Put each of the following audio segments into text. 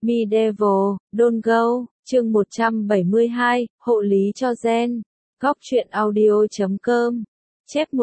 Medieval, Don't Go, chương 172, hộ lý cho gen. Góc truyện audio.com. Chép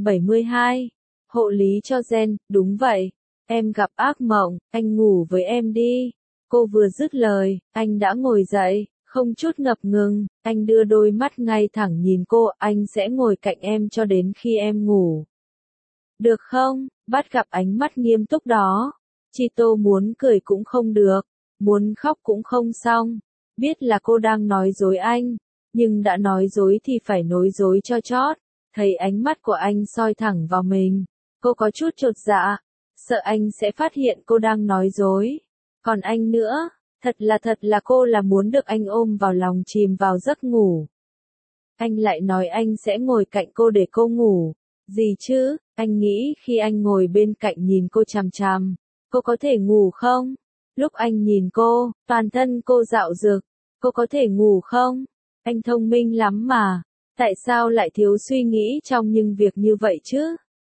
172. Hộ lý cho gen, đúng vậy. Em gặp ác mộng, anh ngủ với em đi. Cô vừa dứt lời, anh đã ngồi dậy, không chút ngập ngừng, anh đưa đôi mắt ngay thẳng nhìn cô, anh sẽ ngồi cạnh em cho đến khi em ngủ. Được không? Bắt gặp ánh mắt nghiêm túc đó. Chito muốn cười cũng không được, muốn khóc cũng không xong. Biết là cô đang nói dối anh, nhưng đã nói dối thì phải nói dối cho chót. Thấy ánh mắt của anh soi thẳng vào mình, cô có chút chột dạ, sợ anh sẽ phát hiện cô đang nói dối. Còn anh nữa, thật là cô là muốn được anh ôm vào lòng chìm vào giấc ngủ. Anh lại nói anh sẽ ngồi cạnh cô để cô ngủ. Gì chứ, anh nghĩ khi anh ngồi bên cạnh nhìn cô chằm chằm, cô có thể ngủ không? Lúc anh nhìn cô, toàn thân cô dạo dực, cô có thể ngủ không? Anh thông minh lắm mà, tại sao lại thiếu suy nghĩ trong những việc như vậy chứ?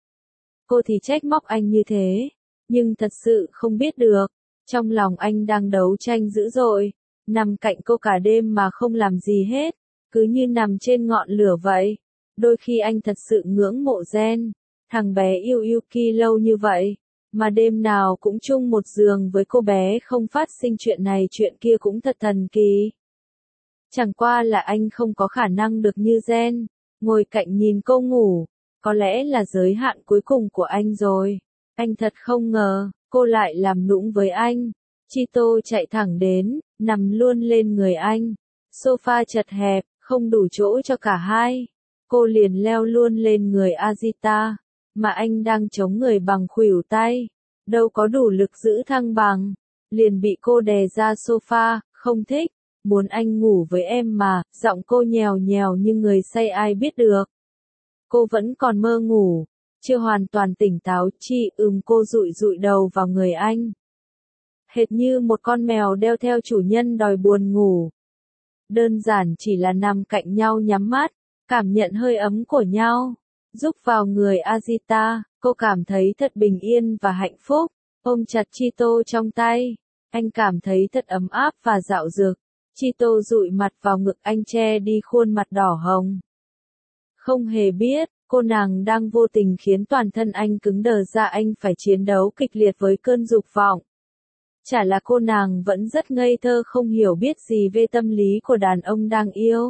Cô thì trách móc anh như thế, nhưng thật sự không biết được, trong lòng anh đang đấu tranh dữ dội, nằm cạnh cô cả đêm mà không làm gì hết, cứ như nằm trên ngọn lửa vậy. Đôi khi anh thật sự ngưỡng mộ gen, thằng bé yêu Yuki lâu như vậy, mà đêm nào cũng chung một giường với cô bé không phát sinh chuyện này chuyện kia cũng thật thần kỳ. Chẳng qua là anh không có khả năng được như gen, ngồi cạnh nhìn cô ngủ, có lẽ là giới hạn cuối cùng của anh rồi. Anh thật không ngờ, cô lại làm nũng với anh. Chito chạy thẳng đến, nằm luôn lên người anh. Sofa chật hẹp, không đủ chỗ cho cả hai. Cô liền leo luôn lên người Azita, mà anh đang chống người bằng khuỷu tay, đâu có đủ lực giữ thăng bằng, liền bị cô đè ra sofa, không thích, muốn anh ngủ với em mà, giọng cô nhèo nhèo như người say ai biết được. Cô vẫn còn mơ ngủ, chưa hoàn toàn tỉnh táo, cô dụi dụi đầu vào người anh. Hệt như một con mèo đeo theo chủ nhân đòi buồn ngủ. Đơn giản chỉ là nằm cạnh nhau nhắm mắt, cảm nhận hơi ấm của nhau, rúc vào người Azita, cô cảm thấy thật bình yên và hạnh phúc, ôm chặt Chito trong tay, anh cảm thấy thật ấm áp và dạo dực. Chito dụi mặt vào ngực anh che đi khuôn mặt đỏ hồng. Không hề biết, cô nàng đang vô tình khiến toàn thân anh cứng đờ ra, anh phải chiến đấu kịch liệt với cơn dục vọng. Chả là cô nàng vẫn rất ngây thơ không hiểu biết gì về tâm lý của đàn ông đang yêu.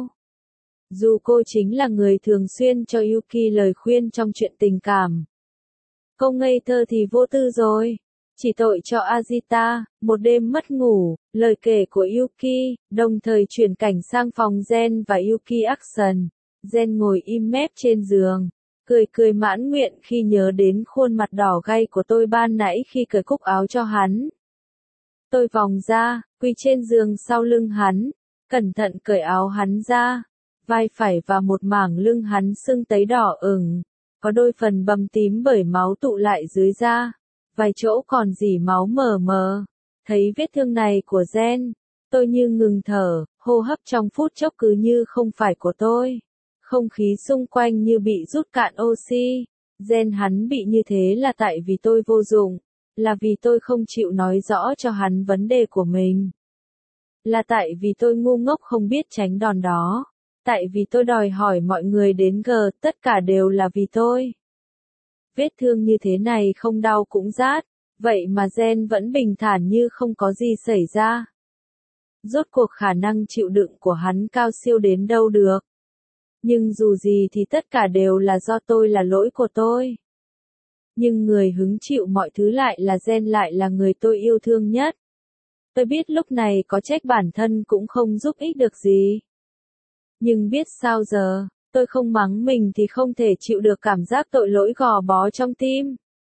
Dù cô chính là người thường xuyên cho Yuki lời khuyên trong chuyện tình cảm. Cô ngây thơ thì vô tư rồi. Chỉ tội cho Azita, một đêm mất ngủ, lời kể của Yuki, đồng thời chuyển cảnh sang phòng Gen và Yuki Action. Gen ngồi im mép trên giường, cười mãn nguyện khi nhớ đến khuôn mặt đỏ gay của tôi ban nãy khi cởi cúc áo cho hắn. Tôi vòng ra, quỳ trên giường sau lưng hắn, cẩn thận cởi áo hắn ra. Vai phải và một mảng lưng hắn sưng tấy đỏ ửng, có đôi phần bầm tím bởi máu tụ lại dưới da, vài chỗ còn rỉ máu mờ mờ. Thấy vết thương này của Gen, tôi như ngừng thở, hô hấp trong phút chốc cứ như không phải của tôi. Không khí xung quanh như bị rút cạn oxy. Gen hắn bị như thế là tại vì tôi vô dụng, là vì tôi không chịu nói rõ cho hắn vấn đề của mình. Là tại vì tôi ngu ngốc không biết tránh đòn đó. Tại vì tôi đòi hỏi mọi người đến tất cả đều là vì tôi. Vết thương như thế này không đau cũng rát, vậy mà Gen vẫn bình thản như không có gì xảy ra. Rốt cuộc khả năng chịu đựng của hắn cao siêu đến đâu được. Nhưng dù gì thì tất cả đều là do tôi, là lỗi của tôi. Nhưng người hứng chịu mọi thứ lại là Gen, lại là người tôi yêu thương nhất. Tôi biết lúc này có trách bản thân cũng không giúp ích được gì. Nhưng biết sao giờ, tôi không mắng mình thì không thể chịu được cảm giác tội lỗi gò bó trong tim.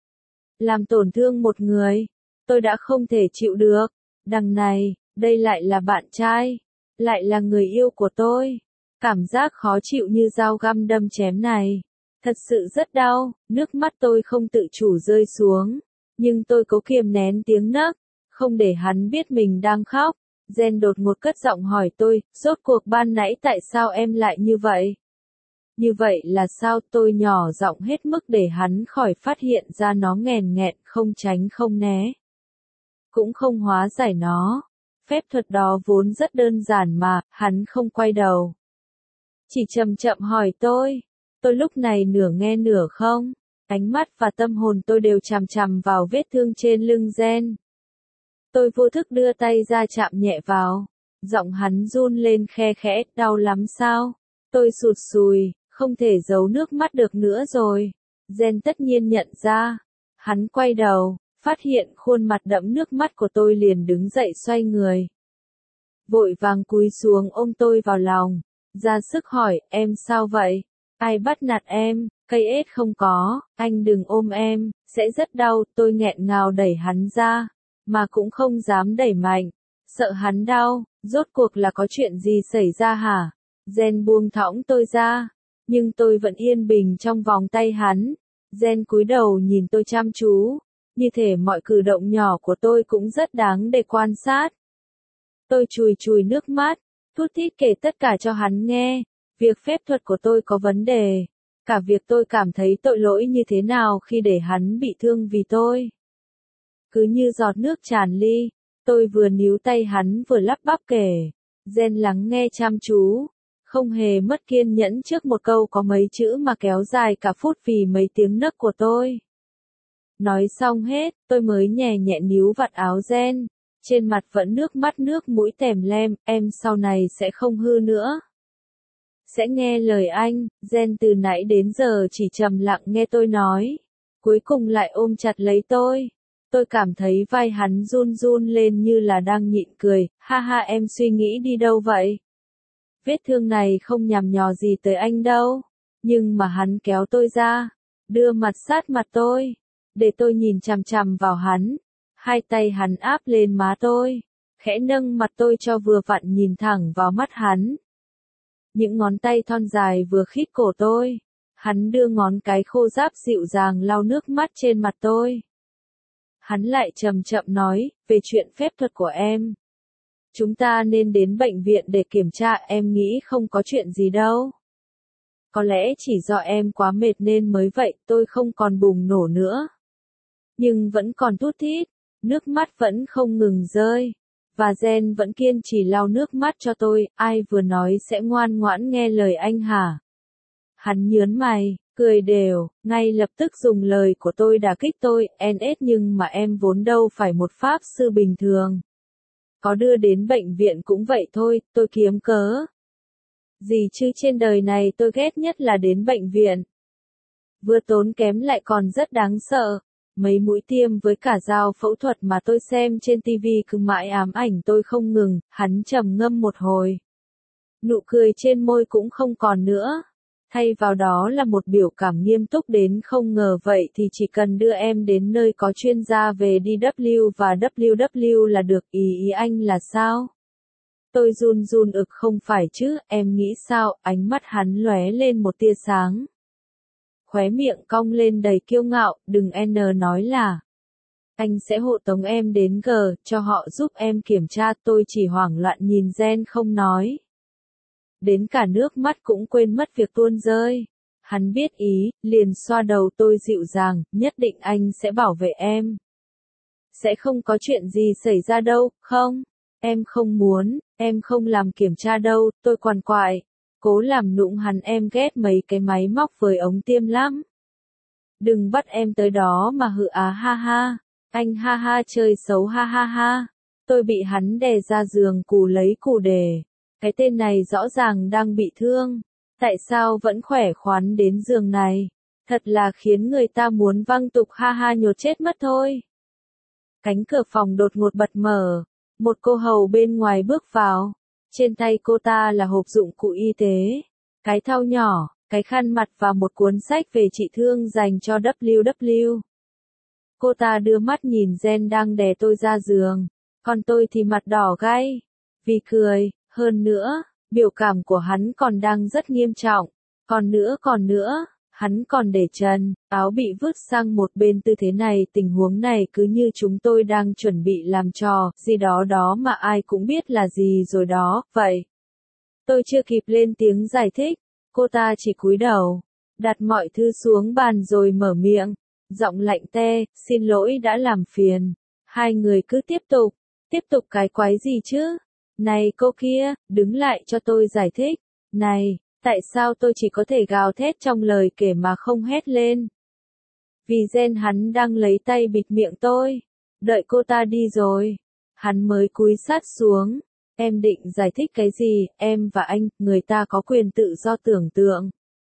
Làm tổn thương một người, tôi đã không thể chịu được. Đằng này, đây lại là bạn trai, lại là người yêu của tôi. Cảm giác khó chịu như dao găm đâm chém này, thật sự rất đau, nước mắt tôi không tự chủ rơi xuống. Nhưng tôi cố kiềm nén tiếng nấc, không để hắn biết mình đang khóc. Gen đột ngột cất giọng hỏi tôi, rốt cuộc ban nãy tại sao em lại như vậy? Như vậy là sao? Tôi nhỏ giọng hết mức để hắn khỏi phát hiện ra, nó nghèn nghẹn, không tránh không né. Cũng không hóa giải nó. Phép thuật đó vốn rất đơn giản mà, hắn không quay đầu. Chỉ chậm chậm hỏi tôi lúc này nửa nghe nửa không. Ánh mắt và tâm hồn tôi đều chằm chằm vào vết thương trên lưng Gen. Tôi vô thức đưa tay ra chạm nhẹ vào. Giọng hắn run lên khe khẽ, đau lắm sao? Tôi sụt sùi, không thể giấu nước mắt được nữa rồi. Gen tất nhiên nhận ra. Hắn quay đầu, phát hiện khuôn mặt đẫm nước mắt của tôi liền đứng dậy xoay người. Vội vàng cúi xuống ôm tôi vào lòng. Ra sức hỏi, em sao vậy? Ai bắt nạt em? Cây ếch không có, anh đừng ôm em, sẽ rất đau. Tôi nghẹn ngào đẩy hắn ra, mà cũng không dám đẩy mạnh, sợ hắn đau. Rốt cuộc là có chuyện gì xảy ra hả? Gen buông thõng tôi ra, nhưng tôi vẫn yên bình trong vòng tay hắn. Gen cúi đầu nhìn tôi chăm chú, như thể mọi cử động nhỏ của tôi cũng rất đáng để quan sát. Tôi chùi chùi nước mắt, thút thít kể tất cả cho hắn nghe, việc phép thuật của tôi có vấn đề, cả việc tôi cảm thấy tội lỗi như thế nào khi để hắn bị thương vì tôi. Cứ như giọt nước tràn ly, tôi vừa níu tay hắn vừa lắp bắp kể. Gen lắng nghe chăm chú, không hề mất kiên nhẫn trước một câu có mấy chữ mà kéo dài cả phút vì mấy tiếng nấc của tôi. Nói xong hết, tôi mới nhẹ nhẹ níu vạt áo Gen, trên mặt vẫn nước mắt nước mũi tèm lem, em sau này sẽ không hư nữa. Sẽ nghe lời anh. Gen từ nãy đến giờ chỉ trầm lặng nghe tôi nói, cuối cùng lại ôm chặt lấy tôi. Tôi cảm thấy vai hắn run run lên như là đang nhịn cười, ha ha em suy nghĩ đi đâu vậy? Vết thương này không nhằm nhò gì tới anh đâu. Nhưng mà hắn kéo tôi ra, đưa mặt sát mặt tôi, để tôi nhìn chằm chằm vào hắn. Hai tay hắn áp lên má tôi, khẽ nâng mặt tôi cho vừa vặn nhìn thẳng vào mắt hắn. Những ngón tay thon dài vừa khít cổ tôi. Hắn đưa ngón cái khô ráp dịu dàng lau nước mắt trên mặt tôi. Hắn lại chậm chậm nói, về chuyện phép thuật của em. Chúng ta nên đến bệnh viện để kiểm tra, em nghĩ không có chuyện gì đâu. Có lẽ chỉ do em quá mệt nên mới vậy, tôi không còn bùng nổ nữa. Nhưng vẫn còn thút thít, nước mắt vẫn không ngừng rơi. Và Gen vẫn kiên trì lau nước mắt cho tôi, ai vừa nói sẽ ngoan ngoãn nghe lời anh hả? Hắn nhớn mày, cười đều, ngay lập tức dùng lời của tôi đả kích tôi, NS nhưng mà em vốn đâu phải một pháp sư bình thường. Có đưa đến bệnh viện cũng vậy thôi, tôi kiếm cớ. Gì chứ trên đời này tôi ghét nhất là đến bệnh viện. Vừa tốn kém lại còn rất đáng sợ. Mấy mũi tiêm với cả dao phẫu thuật mà tôi xem trên TV cứ mãi ám ảnh tôi không ngừng. Hắn trầm ngâm một hồi. Nụ cười trên môi cũng không còn nữa. Thay vào đó là một biểu cảm nghiêm túc đến không ngờ. Vậy thì chỉ cần đưa em đến nơi có chuyên gia về DW và WW là được. Ý anh là sao? Tôi run run không phải chứ, em nghĩ sao? Ánh mắt hắn lóe lên một tia sáng. Khóe miệng cong lên đầy kiêu ngạo, đừng nói là. Anh sẽ hộ tống em đến cho họ giúp em kiểm tra. Tôi chỉ hoảng loạn nhìn Gen không nói. Đến cả nước mắt cũng quên mất việc tuôn rơi. Hắn biết ý, liền xoa đầu tôi dịu dàng, nhất định anh sẽ bảo vệ em. Sẽ không có chuyện gì xảy ra đâu, không? Em không muốn, em không làm kiểm tra đâu, tôi quằn quại. Cố làm nũng hắn, em ghét mấy cái máy móc với ống tiêm lắm. Đừng bắt em tới đó mà hự á ha ha. Anh ha ha chơi xấu ha ha ha. Tôi bị hắn đè ra giường cù lấy cù đề. Cái tên này rõ ràng đang bị thương. Tại sao vẫn khỏe khoắn đến giường này? Thật là khiến người ta muốn văng tục ha ha nhột chết mất thôi. Cánh cửa phòng đột ngột bật mở. Một cô hầu bên ngoài bước vào. Trên tay cô ta là hộp dụng cụ y tế, cái thau nhỏ, cái khăn mặt và một cuốn sách về trị thương dành cho WW. Cô ta đưa mắt nhìn Gen đang đè tôi ra giường, còn tôi thì mặt đỏ gay, vì cười, hơn nữa, biểu cảm của hắn còn đang rất nghiêm trọng, còn nữa. Hắn còn để trần, áo bị vứt sang một bên tư thế này, tình huống này cứ như chúng tôi đang chuẩn bị làm trò, gì đó mà ai cũng biết là gì rồi đó, vậy. Tôi chưa kịp lên tiếng giải thích, cô ta chỉ cúi đầu, đặt mọi thứ xuống bàn rồi mở miệng, giọng lạnh te, xin lỗi đã làm phiền. Hai người cứ tiếp tục, Tiếp tục cái quái gì chứ? Này cô kia, đứng lại cho tôi giải thích. Này, tại sao tôi chỉ có thể gào thét trong lời kể mà không hét lên? Vì Jen hắn đang lấy tay bịt miệng tôi. Đợi cô ta đi rồi. Hắn mới cúi sát xuống. Em định giải thích cái gì, em và anh, người ta có quyền tự do tưởng tượng.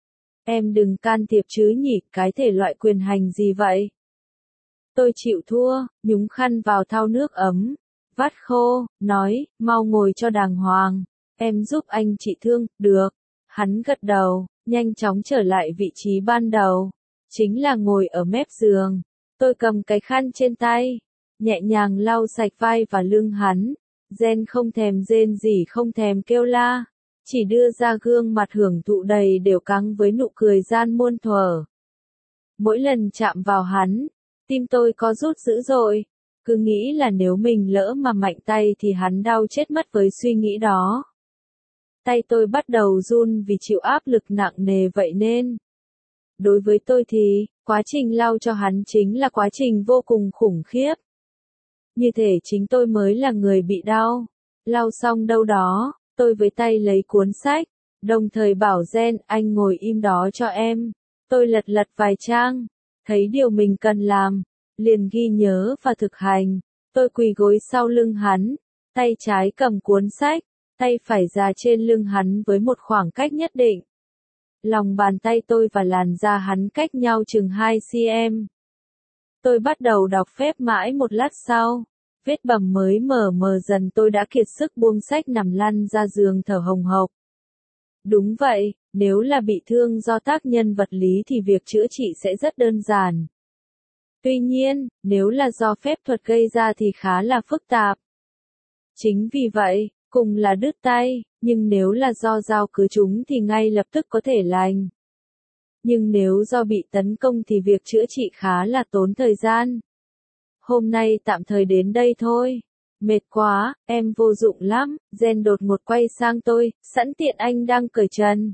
Em đừng can thiệp chứ nhỉ, cái thể loại quyền hành gì vậy? Tôi chịu thua, nhúng khăn vào thau nước ấm, vắt khô, nói, mau ngồi cho đàng hoàng. Em giúp anh trị thương, được. Hắn gật đầu, nhanh chóng trở lại vị trí ban đầu. Chính là ngồi ở mép giường. Tôi cầm cái khăn trên tay, nhẹ nhàng lau sạch vai và lưng hắn. Jen không thèm rên gì, không thèm kêu la, chỉ đưa ra gương mặt hưởng thụ đầy đều căng với nụ cười gian muôn thuở. Mỗi lần chạm vào hắn, tim tôi có rút dữ dội, cứ nghĩ là nếu mình lỡ mà mạnh tay thì hắn đau chết mất với suy nghĩ đó. Tay tôi bắt đầu run vì chịu áp lực nặng nề vậy nên. Đối với tôi thì, quá trình lau cho hắn chính là quá trình vô cùng khủng khiếp. Như thể chính tôi mới là người bị đau. Lau xong đâu đó, tôi với tay lấy cuốn sách, đồng thời bảo Jen, anh ngồi im đó cho em. Tôi lật lật vài trang, thấy điều mình cần làm, liền ghi nhớ và thực hành. Tôi quỳ gối sau lưng hắn, tay trái cầm cuốn sách, tay phải ra trên lưng hắn với một khoảng cách nhất định. Lòng bàn tay tôi và làn da hắn cách nhau chừng 2 cm. Tôi bắt đầu đọc phép mãi một lát sau. Vết bầm mới mờ dần, tôi đã kiệt sức buông sách nằm lăn ra giường thở hồng hộc. Đúng vậy, nếu là bị thương do tác nhân vật lý thì việc chữa trị sẽ rất đơn giản. Tuy nhiên, nếu là do phép thuật gây ra thì khá là phức tạp. Chính vì vậy, cùng là đứt tay, nhưng nếu là do dao cứa trúng thì ngay lập tức có thể lành. Nhưng nếu do bị tấn công thì việc chữa trị khá là tốn thời gian. Hôm nay tạm thời đến đây thôi. Mệt quá, em vô dụng lắm. Jen đột ngột quay sang tôi, sẵn tiện anh đang cởi trần.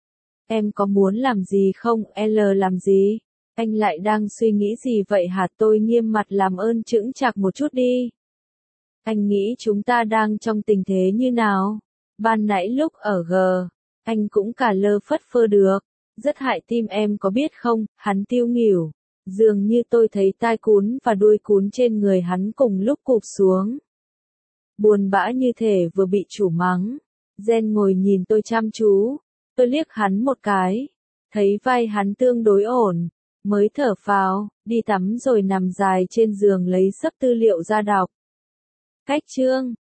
Em có muốn làm gì không, L làm gì? Anh lại đang suy nghĩ gì vậy hả? Tôi nghiêm mặt làm ơn chững chạc một chút đi. Anh nghĩ chúng ta đang trong tình thế như nào? Ban nãy lúc ở G, anh cũng cả lơ phất phơ được. Rất hại tim em có biết không, hắn tiêu nghỉu. Dường như tôi thấy tai cún và đuôi cún trên người hắn cùng lúc cụp xuống. Buồn bã như thể vừa bị chủ mắng. Jen ngồi nhìn tôi chăm chú. Tôi liếc hắn một cái. Thấy vai hắn tương đối ổn. Mới thở phào, đi tắm rồi nằm dài trên giường lấy sấp tư liệu ra đọc. Cách chương